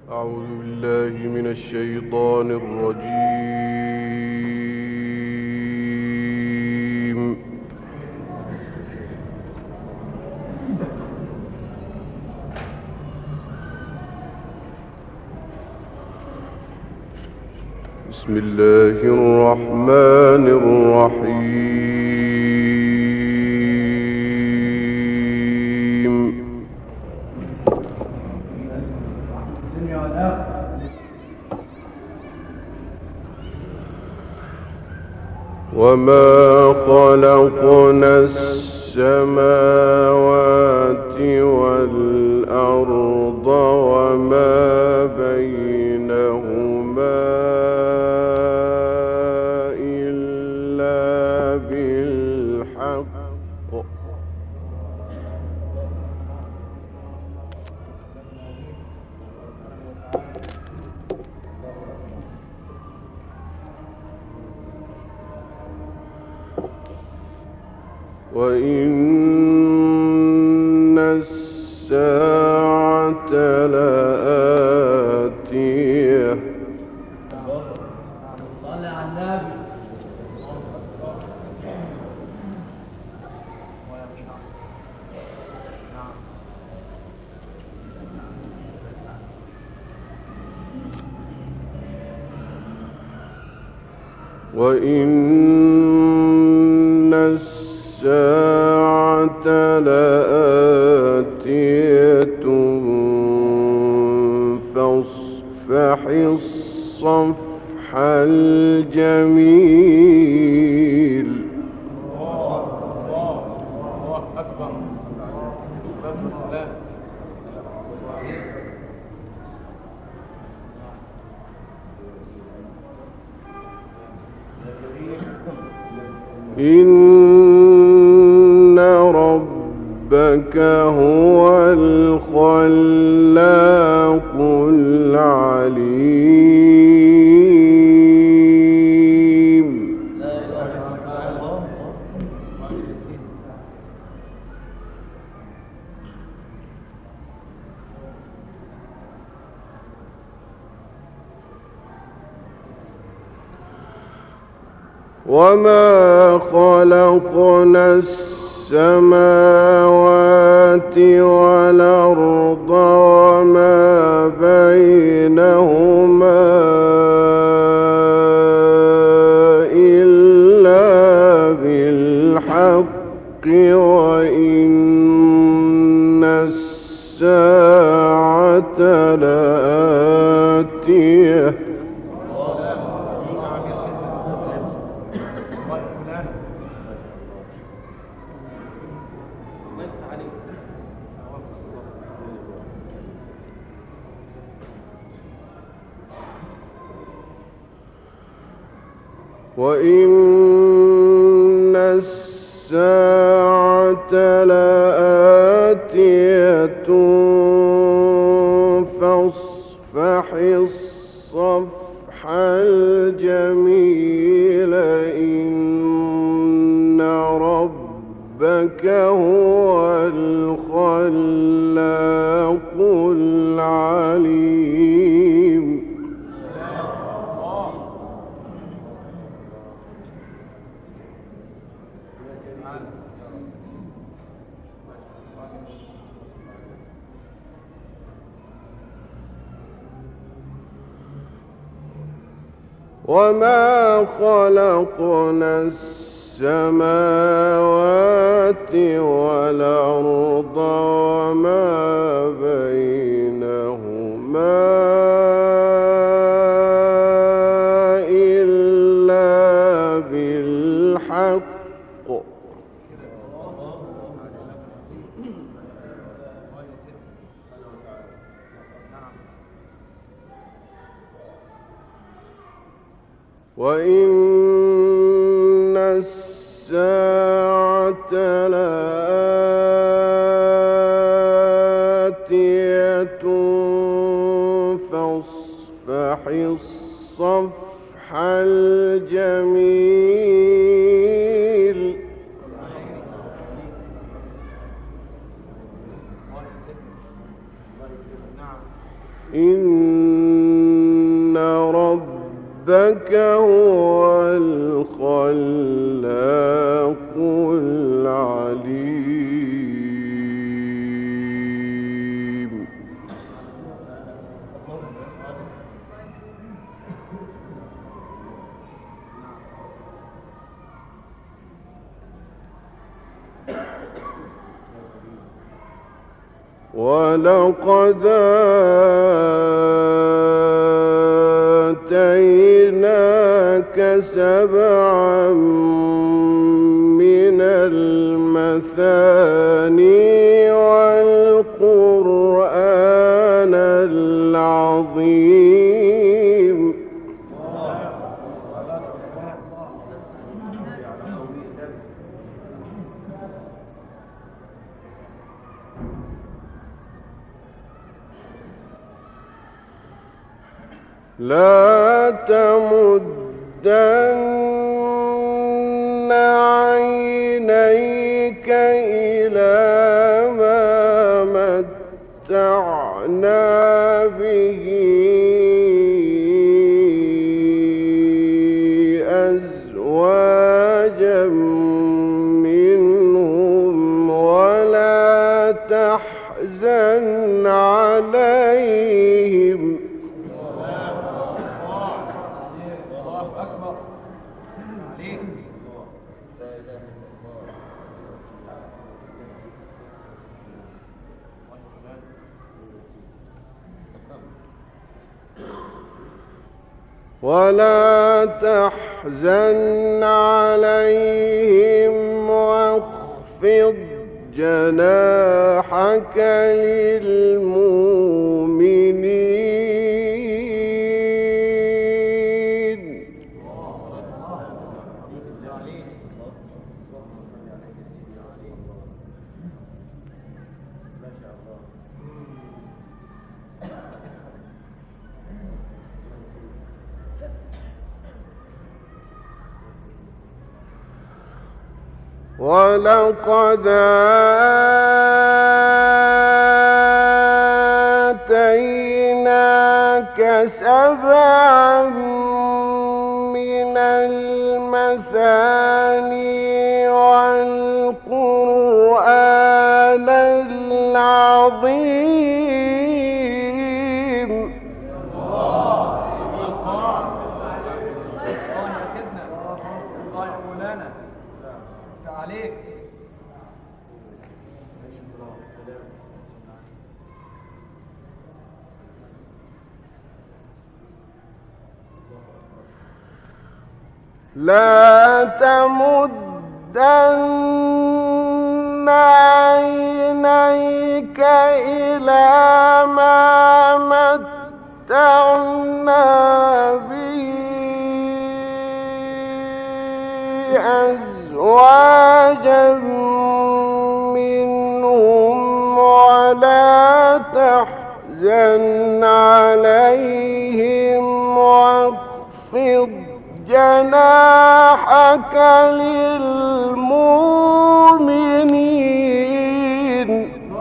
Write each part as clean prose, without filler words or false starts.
أعوذ بالله من الشيطان الرجيم. بسم الله الرحمن الرحيم. وما خلقنا السماوات والأرض وما بينهما إلا بالحق وإن الساعة لآتية وإن الساعة لآتية فاصفح الصفح الجميل. الله أكبر. الصلاة والسلام. إن ربك هو الخلاق العليم. وما خلقنا السماوات والأرض وما بينهما إلا بالحق وإن الساعة لآتية وإن الساعة لآتية فاصفح الصفح الجميل. إن ربك هو الخلاق العليم. وما خلقنا السماوات والأرض وما بينهما إلا بالحق وإن الساعة لآتية فاصفح الصفح الجميل. إن ربك هو الخلاق العليم. ولقد آتيناك سبعا من المثاني والقرآن العظيم. لا تمدن عينيك إلى ما متعنا به أزواجا منهم ولا تحزن عليهم. ولا تحزن عليهم واخفض جناحك للمؤمنين. ولقد آتيناك سبعا من المثاني والقرآن العظيم. لا تمدن عينيك إلى ما متعنا به أزواجا منهم ولا تحزن عليهم واخفض جناحك للمؤمنين.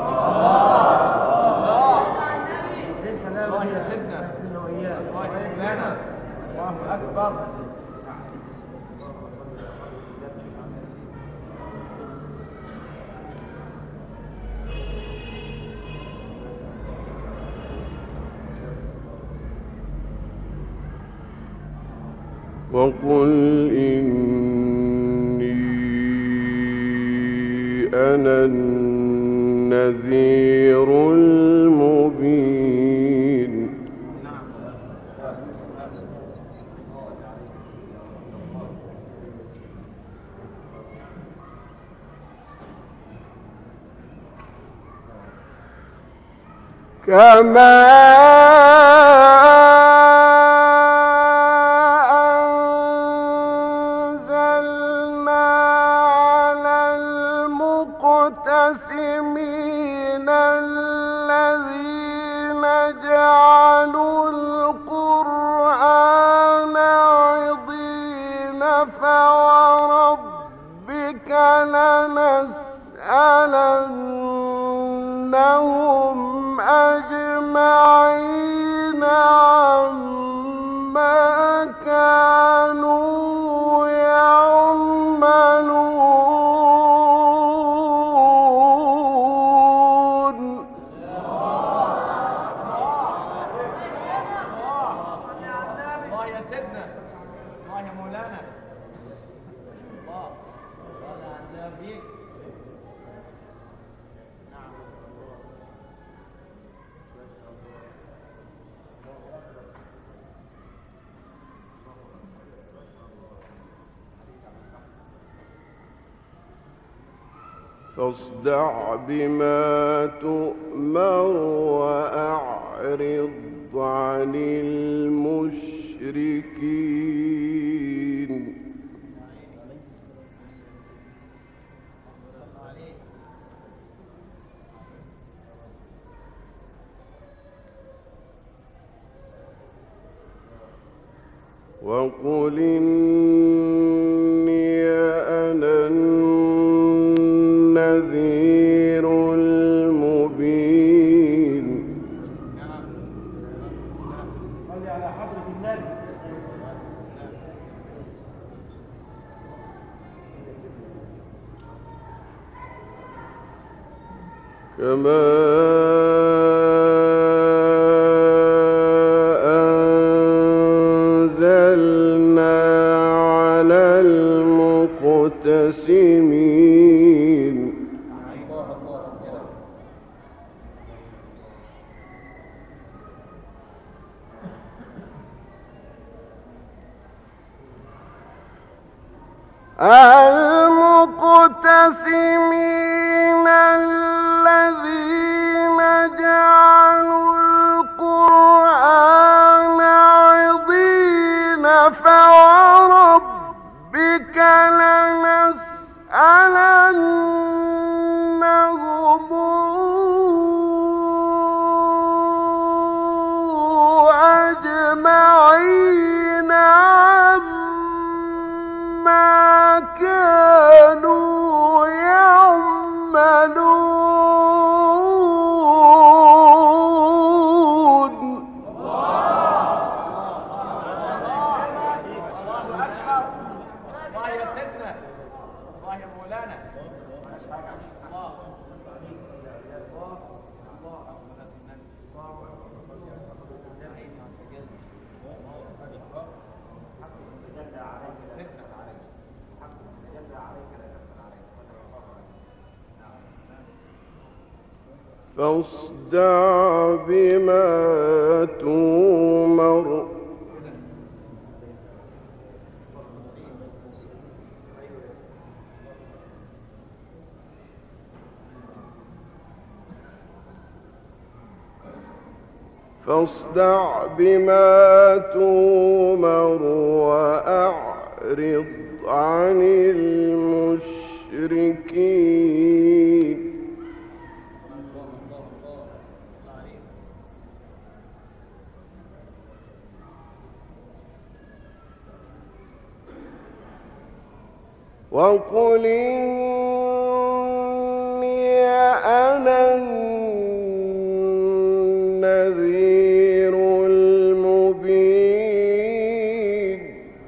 وقل إني أنا النذير المبين. كما المقتسمين الذين جعلوا القرآن عضين فوربك لنسألنهم أجمعين. فاصدع بما تؤمر وأعرض عن المشركين. وقل إني أنا النذير المبين. صلي على حضرة النبي. كما أنزلنا على المقتسمين. المقتسمين الذين جعلوا القرآن عضين فوربك لنسألنهم أجمعين عما كانوا يعملون. الله يا سيدنا، الله يا مولانا. فاصدع بما تؤمر وأعرض عن المشركين. وقل إني أنا النذير المبين.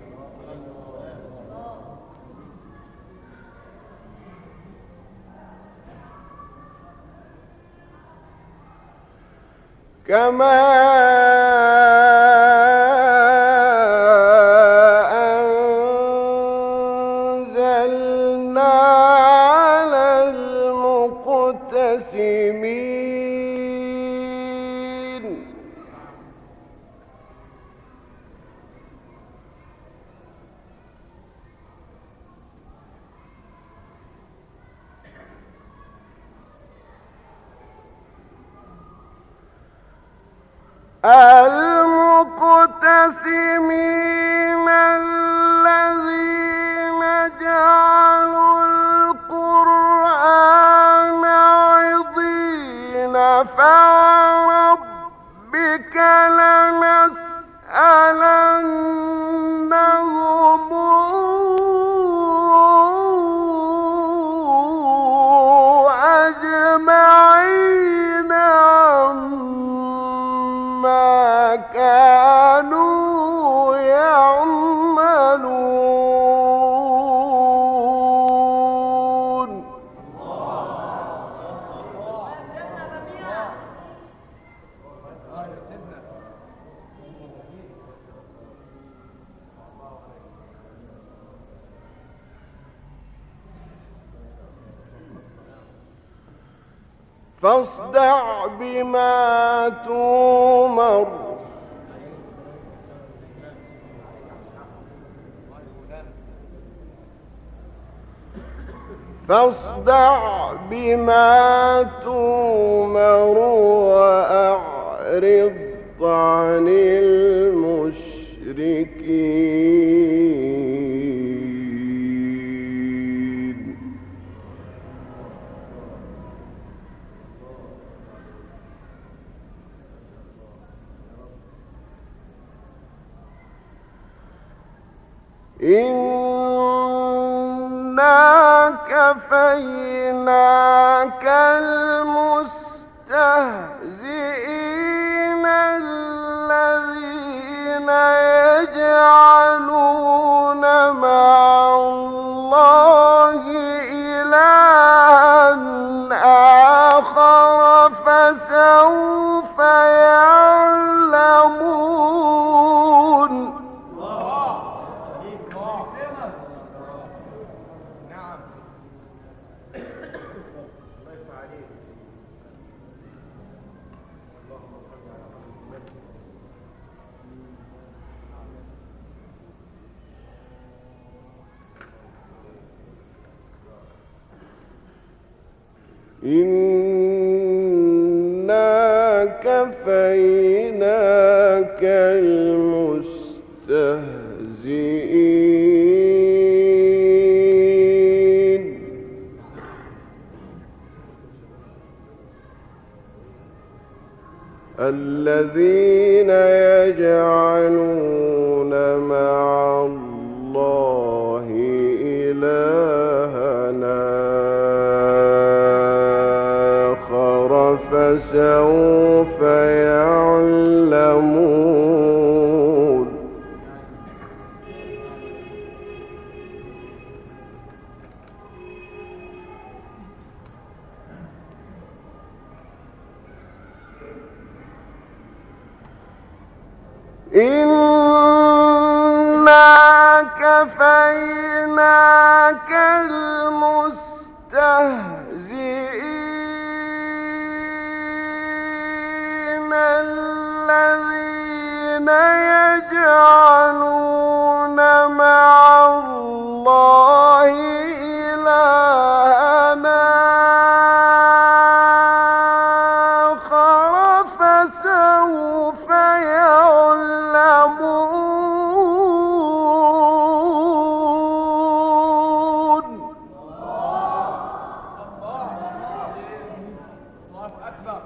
كما أنزلنا على المقتسمين. المقتسمين الذين جعلوا القرآن عضين فوربك لنسألنهم أجمعين عما كانوا يعملون. فاصدع بما تؤمر فاصدع بما تؤمر وأعرض عن المشركين. إنا كفيناك المستهزئين الذين يجعلون مع الله إلها آخر فسوف يعلمون. إنا كفيناك المستهزئين الذين يجعلون مع الله إلهنا آخر فسوف يعلمون. إنا كفيناك المستهزئين الذين يجعلون مع الله إلهنا آخر فسوف يعلمون. الله أكبر.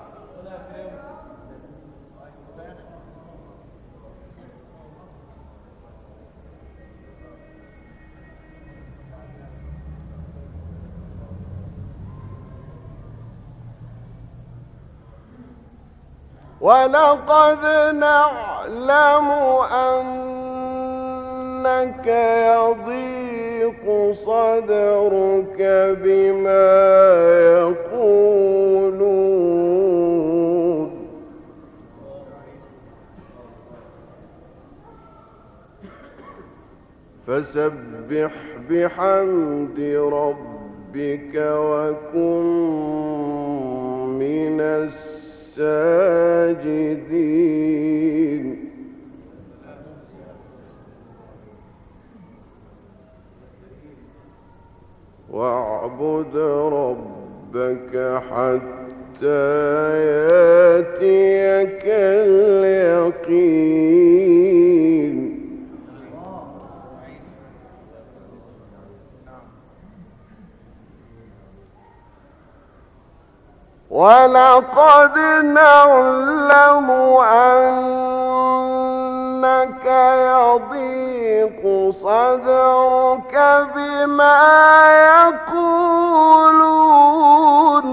ولقد نعلم أنك يضيق صدرك بما يقولون فسبح بحمد ربك وكن من الساجدين. واعبد ربك حتى ياتيك اليقين. ولقد نعلم أنك يضيق صدرك بما يقولون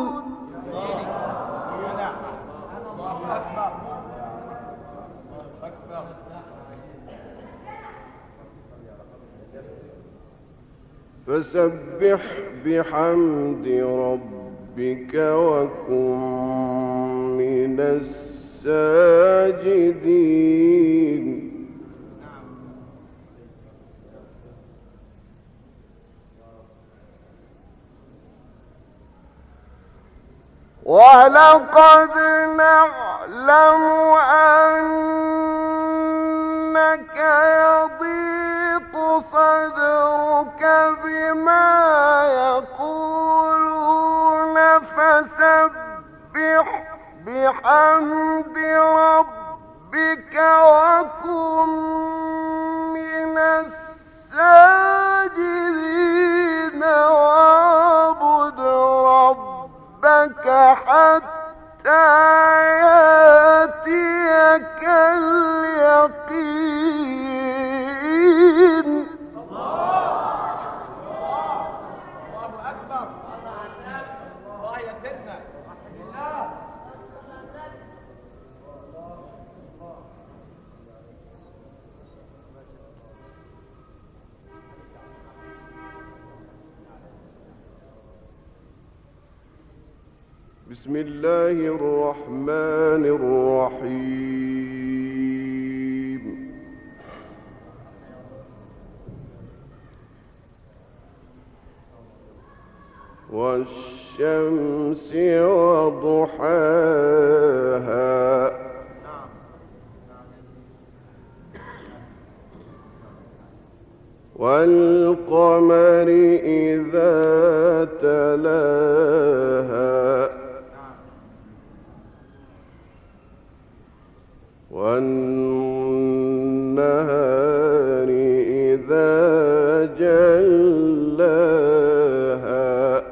فسبح بحمد ربك وكن من الساجدين. ولقد نعلم أنك يضيق صدرك بما يقول بحمد ربك وكن من الساجدين واعبد ربك حتى يأتيك اليقين. الله أكبر. الله يا سيدنا. الله. بسم الله الرحمن الرحيم. والشمس وضحاها والقمر إذا تلاها والنهار إذا جلاها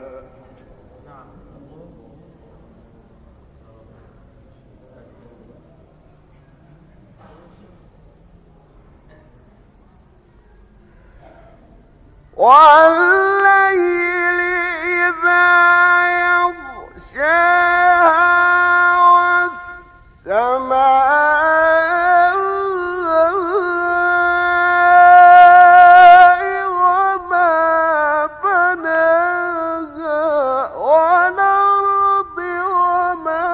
والليل إذا يغشاها والسماء وما بناها والأرض وما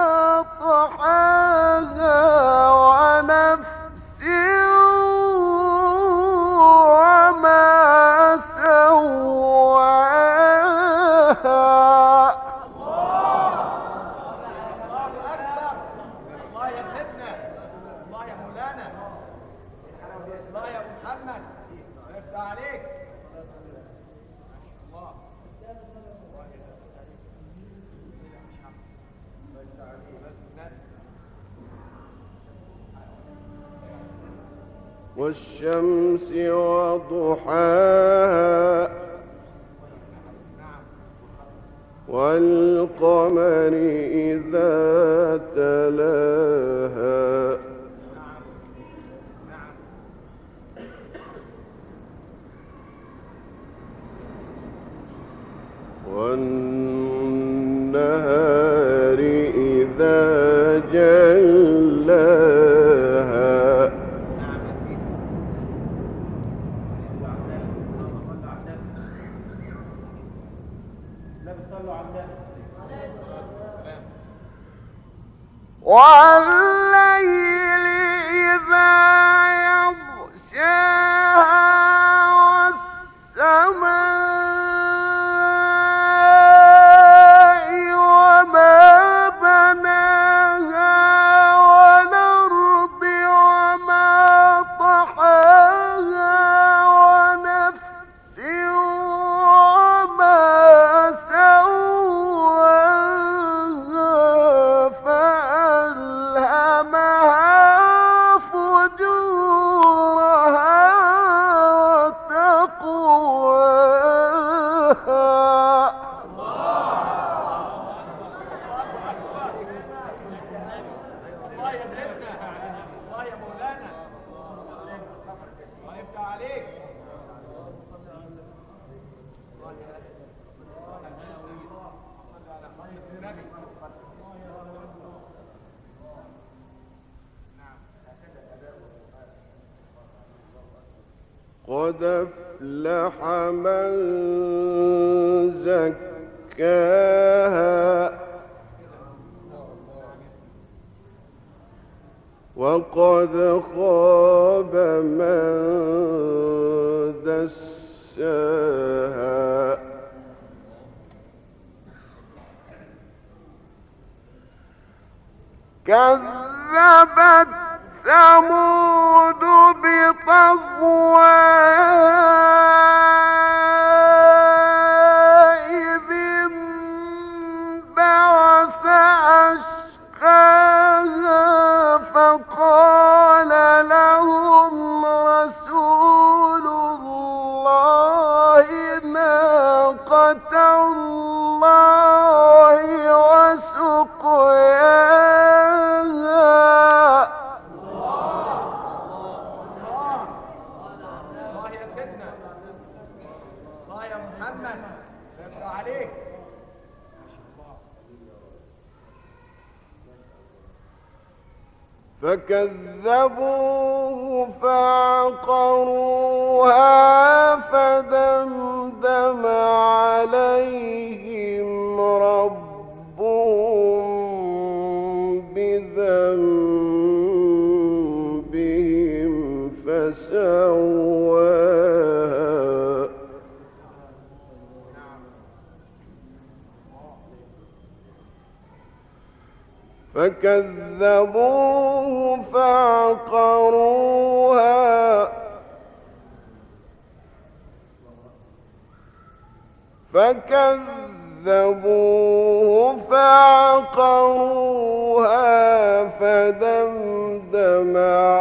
طحاها ونفس وما سواها. الله يا سيدنا. الله يا مولانا. الله يا أبو محمد. يفتح عليك. الله. والشمس وضحاها والقمر إذا تلاها والنهار إذا جلاها والليل إذا يغشاها والسماء وما بناها والأرض وما طحاها ونفس وما سواها فألهمها فجورها وتقواها. الله يا سيدنا. الله يا مولانا. الله يفتح عليك. قد أفلح من زكاها وقد خاب من دساها. كذبت ثمود بطغواها إذ انبعث أشقاها فكذبوه فعقروها فدمدم عليهم ربهم بذنبهم فسواها فكذبوه فعقروها فدمدم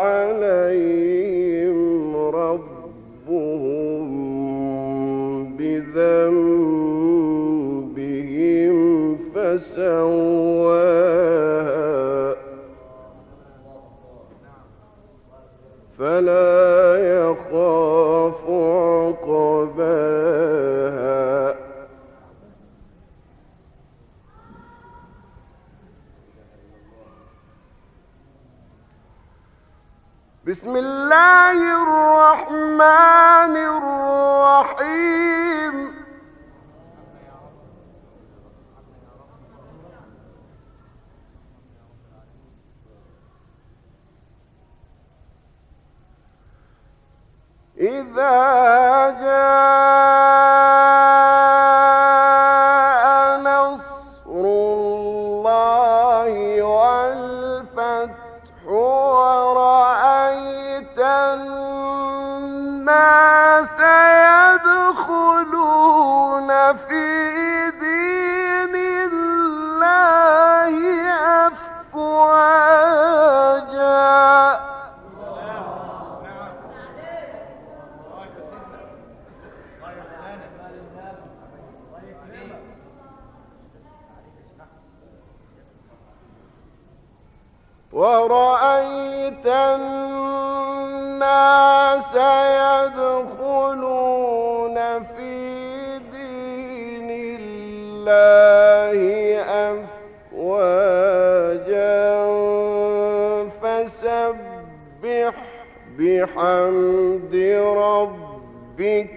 عليهم ربهم بذنبهم فسواها فلا يخاف عقباها بسم الله الرحمن الرحيم إذا جاء نصر الله والفتح ورأيت الناس يدخلون في دين الله أفواجا ورأيت الناس يدخلون في دين الله أفواجا فسبح بحمد ربك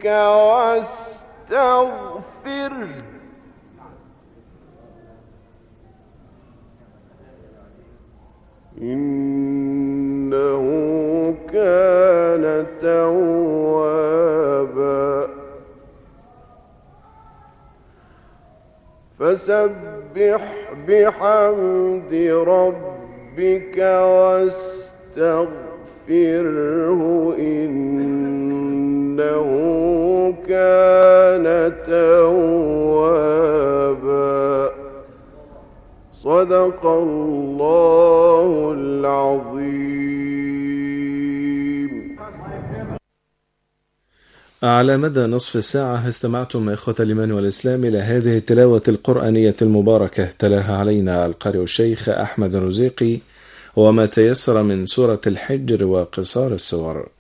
واستغفره إنه كان توابا فسبح بحمد ربك واستغفره إنه كان توابا صدق الله العظيم. على مدى نصف ساعة استمعتم إخوة الإيمان والإسلام إلى هذه التلاوة القرآنية المباركة، تلاها علينا القارئ الشيخ أحمد الرزيقي، وما تيسر من سورة الحجر وقصار السور.